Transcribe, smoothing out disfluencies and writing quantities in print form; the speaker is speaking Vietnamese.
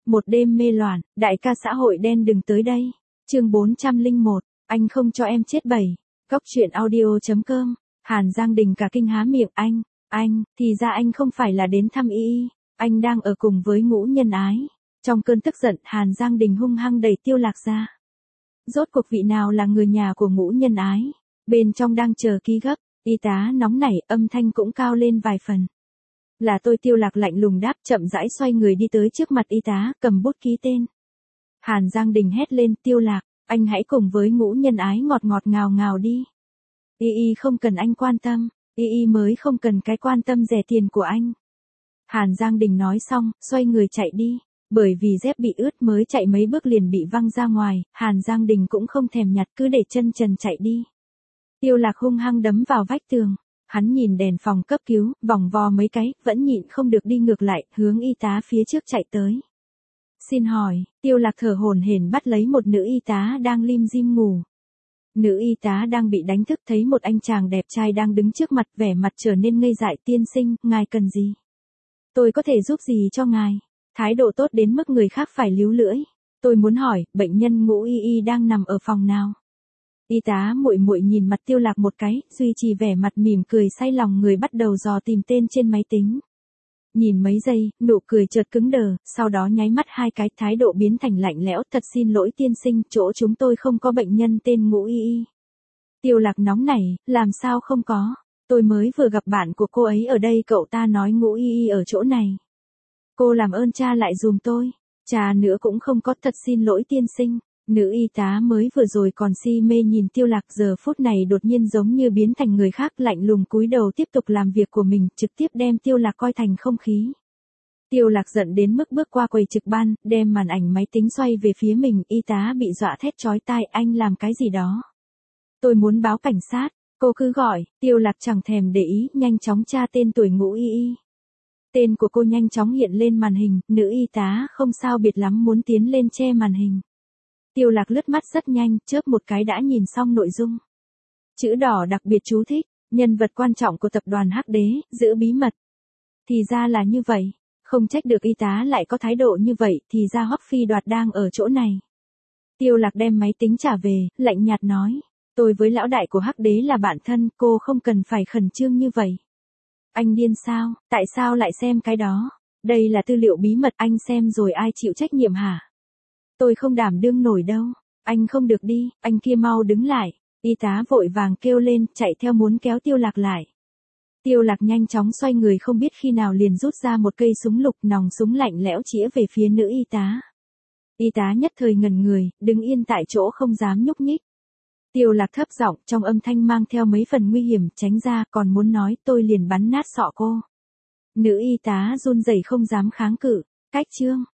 Một đêm mê loạn, đại ca xã hội đen đừng tới đây. Chương 401, anh không cho em chết 7. Góc truyện audio.com. Hàn Giang Đình cả kinh há miệng, anh, thì ra anh không phải là đến thăm y, anh đang ở cùng với Ngũ Nhân Ái. Trong cơn tức giận, Hàn Giang Đình hung hăng đẩy Tiêu Lạc ra. Rốt cuộc vị nào là người nhà của Ngũ Nhân Ái? Bên trong đang chờ ký gấp, y tá nóng nảy, âm thanh cũng cao lên vài phần. Là tôi. Tiêu Lạc lạnh lùng đáp, chậm rãi xoay người đi tới trước mặt y tá, cầm bút ký tên. Hàn Giang Đình hét lên, Tiêu Lạc, anh hãy cùng với Ngũ Nhân Ái ngọt ngào ngào đi. Y không cần anh quan tâm, y mới không cần cái quan tâm rẻ tiền của anh. Hàn Giang Đình nói xong, xoay người chạy đi. Bởi vì dép bị ướt mới chạy mấy bước liền bị văng ra ngoài, Hàn Giang Đình cũng không thèm nhặt, cứ để chân trần chạy đi. Tiêu Lạc hung hăng đấm vào vách tường. Hắn nhìn đèn phòng cấp cứu, vòng vo mấy cái, vẫn nhịn không được đi ngược lại, hướng y tá phía trước chạy tới. Xin hỏi, Tiêu Lạc thở hổn hển bắt lấy một nữ y tá đang lim dim ngủ. Nữ y tá đang bị đánh thức thấy một anh chàng đẹp trai đang đứng trước mặt, vẻ mặt trở nên ngây dại. Tiên sinh, ngài cần gì? Tôi có thể giúp gì cho ngài? Thái độ tốt đến mức người khác phải líu lưỡi. Tôi muốn hỏi, bệnh nhân Ngũ Y đang nằm ở phòng nào? Y tá muội muội nhìn mặt Tiêu Lạc một cái, duy trì vẻ mặt mỉm cười say lòng người, bắt đầu dò tìm tên trên máy tính. Nhìn mấy giây, nụ cười chợt cứng đờ, sau đó nháy mắt hai cái, thái độ biến thành lạnh lẽo. Thật xin lỗi tiên sinh, chỗ chúng tôi không có bệnh nhân tên Ngũ Y. Tiêu Lạc nóng nảy, làm sao không có? Tôi mới vừa gặp bạn của cô ấy ở đây, cậu ta nói Ngũ Y ở chỗ này. Cô làm ơn tra lại dùm tôi. Tra nữa cũng không có. Thật xin lỗi tiên sinh. Nữ y tá mới vừa rồi còn si mê nhìn Tiêu Lạc, giờ phút này đột nhiên giống như biến thành người khác, lạnh lùng cúi đầu tiếp tục làm việc của mình, trực tiếp đem Tiêu Lạc coi thành không khí. Tiêu Lạc giận đến mức bước qua quầy trực ban, đem màn ảnh máy tính xoay về phía mình. Y tá bị dọa thét chói tai, anh làm cái gì đó? Tôi muốn báo cảnh sát. Cô cứ gọi. Tiêu Lạc chẳng thèm để ý, nhanh chóng tra tên tuổi Ngũ Y. Tên của cô nhanh chóng hiện lên màn hình, nữ y tá không sao biệt lắm muốn tiến lên che màn hình. Tiêu Lạc lướt mắt rất nhanh, chớp một cái đã nhìn xong nội dung. Chữ đỏ đặc biệt chú thích, nhân vật quan trọng của tập đoàn Hắc Đế, giữ bí mật. Thì ra là như vậy, không trách được y tá lại có thái độ như vậy, thì ra Hoắc Phi Đoạt đang ở chỗ này. Tiêu Lạc đem máy tính trả về, lạnh nhạt nói, tôi với lão đại của Hắc Đế là bạn thân, cô không cần phải khẩn trương như vậy. Anh điên sao, tại sao lại xem cái đó? Đây là tư liệu bí mật, anh xem rồi ai chịu trách nhiệm hả? Tôi không đảm đương nổi đâu. Anh không được đi, anh kia mau đứng lại. Y tá vội vàng kêu lên, chạy theo muốn kéo Tiêu Lạc lại. Tiêu Lạc nhanh chóng xoay người, không biết khi nào liền rút ra một cây súng lục, nòng súng lạnh lẽo chĩa về phía nữ y tá. Y tá nhất thời ngẩn người, đứng yên tại chỗ không dám nhúc nhích. Tiêu Lạc thấp giọng, trong âm thanh mang theo mấy phần nguy hiểm, tránh ra, còn muốn nói tôi liền bắn nát sọ cô. Nữ y tá run rẩy không dám kháng cự. Cách chương